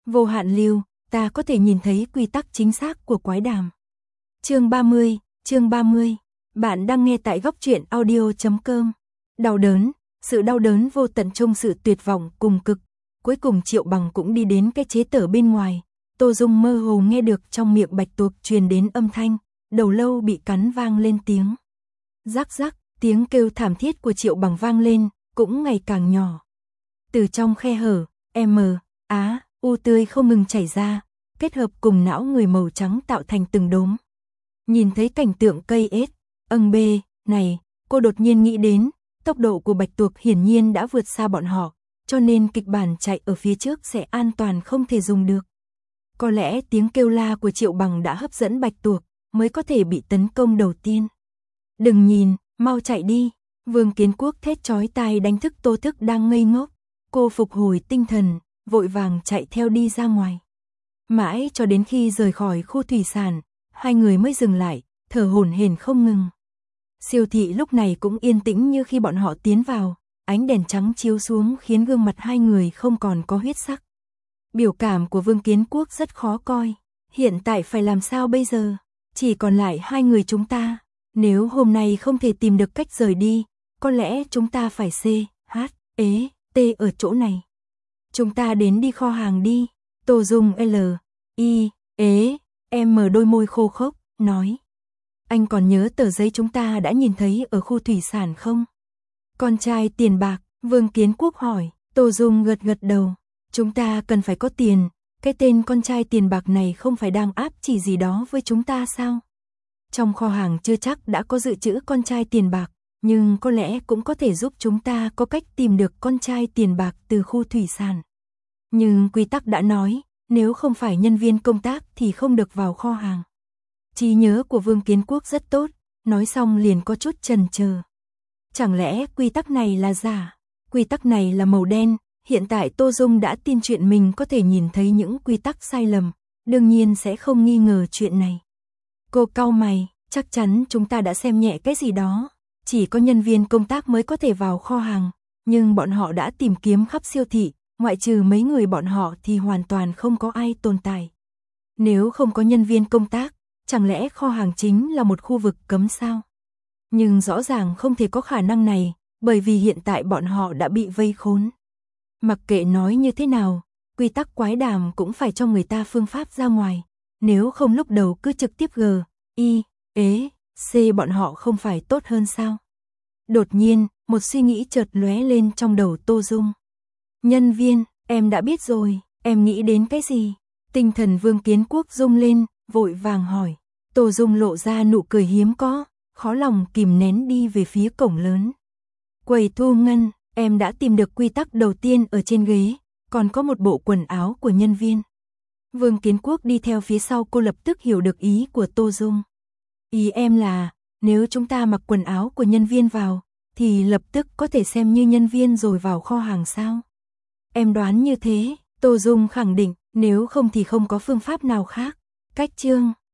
Vô hạn lưu, ta có thể nhìn thấy quy tắc chính xác của quái đàm. Chương 30. Bạn đang nghe tại góc truyện audio.com. Đau đớn, sự đau đớn vô tận trong sự tuyệt vọng cùng cực. Cuối cùng Triệu Bằng cũng đi đến cái chế tở bên ngoài. Tô Dung mơ hồ nghe được trong miệng Bạch Tuộc truyền đến âm thanh, đầu lâu bị cắn vang lên tiếng. Rắc rắc, tiếng kêu thảm thiết của Triệu Bằng vang lên, cũng ngày càng nhỏ. Từ trong khe hở, u tươi không ngừng chảy ra, kết hợp cùng não người màu trắng tạo thành từng đốm. Nhìn thấy cảnh tượng cây ết, này, cô đột nhiên nghĩ đến, tốc độ của Bạch Tuộc hiển nhiên đã vượt xa bọn họ, cho nên kịch bản chạy ở phía trước sẽ an toàn không thể dùng được. Có lẽ tiếng kêu la của Triệu Bằng đã hấp dẫn Bạch Tuộc, mới có thể bị tấn công đầu tiên. Đừng nhìn, mau chạy đi, Vương Kiến Quốc thét chói tai đánh thức Tô Thức đang ngây ngốc. Cô phục hồi tinh thần, vội vàng chạy theo đi ra ngoài. Mãi cho đến khi rời khỏi khu thủy sản, hai người mới dừng lại, thở hổn hển không ngừng. Siêu thị lúc này cũng yên tĩnh như khi bọn họ tiến vào, ánh đèn trắng chiếu xuống khiến gương mặt hai người không còn có huyết sắc. Biểu cảm của Vương Kiến Quốc rất khó coi, hiện tại phải làm sao bây giờ? Chỉ còn lại hai người chúng ta, nếu hôm nay không thể tìm được cách rời đi, có lẽ chúng ta phải ở chỗ này. Chúng ta đến đi kho hàng đi, Tô Dung đôi môi khô khốc, nói. Anh còn nhớ tờ giấy chúng ta đã nhìn thấy ở khu thủy sản không? Con trai tiền bạc, Vương Kiến Quốc hỏi, Tô Dung gật gật đầu. Chúng ta cần phải có tiền, cái tên con trai tiền bạc này không phải đang áp chỉ gì đó với chúng ta sao? Trong kho hàng chưa chắc đã có dự trữ con trai tiền bạc, nhưng có lẽ cũng có thể giúp chúng ta có cách tìm được con trai tiền bạc từ khu thủy sản. Nhưng quy tắc đã nói, nếu không phải nhân viên công tác thì không được vào kho hàng. Trí nhớ của Vương Kiến Quốc rất tốt, nói xong liền có chút chần chờ. Chẳng lẽ quy tắc này là giả? Quy tắc này là màu đen, hiện tại Tô Dung đã tin chuyện mình có thể nhìn thấy những quy tắc sai lầm, đương nhiên sẽ không nghi ngờ chuyện này. Cô cau mày, chắc chắn chúng ta đã xem nhẹ cái gì đó. Chỉ có nhân viên công tác mới có thể vào kho hàng, nhưng bọn họ đã tìm kiếm khắp siêu thị, ngoại trừ mấy người bọn họ thì hoàn toàn không có ai tồn tại. Nếu không có nhân viên công tác, chẳng lẽ kho hàng chính là một khu vực cấm sao? Nhưng rõ ràng không thể có khả năng này, bởi vì hiện tại bọn họ đã bị vây khốn. Mặc kệ nói như thế nào, quy tắc quái đàm cũng phải cho người ta phương pháp ra ngoài, nếu không lúc đầu cứ trực tiếp bọn họ không phải tốt hơn sao? Đột nhiên, một suy nghĩ chợt lóe lên trong đầu Tô Dung. Nhân viên, em đã biết rồi, em nghĩ đến cái gì? Tinh thần Vương Kiến Quốc rung lên, vội vàng hỏi. Tô Dung lộ ra nụ cười hiếm có, khó lòng kìm nén đi về phía cổng lớn. Quầy thu ngân, em đã tìm được quy tắc đầu tiên ở trên ghế, còn có một bộ quần áo của nhân viên. Vương Kiến Quốc đi theo phía sau, cô lập tức hiểu được ý của Tô Dung. Ý em là, nếu chúng ta mặc quần áo của nhân viên vào, thì lập tức có thể xem như nhân viên rồi vào kho hàng sao? Em đoán như thế, Tô Dung khẳng định, nếu không thì không có phương pháp nào khác. Cách chương